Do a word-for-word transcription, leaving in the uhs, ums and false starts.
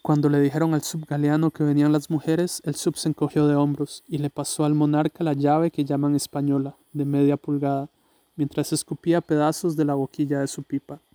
Cuando le dijeron al subgaleano que venían las mujeres, el sub se encogió de hombros y le pasó al monarca la llave que llaman española, de media pulgada, mientras escupía pedazos de la boquilla de su pipa.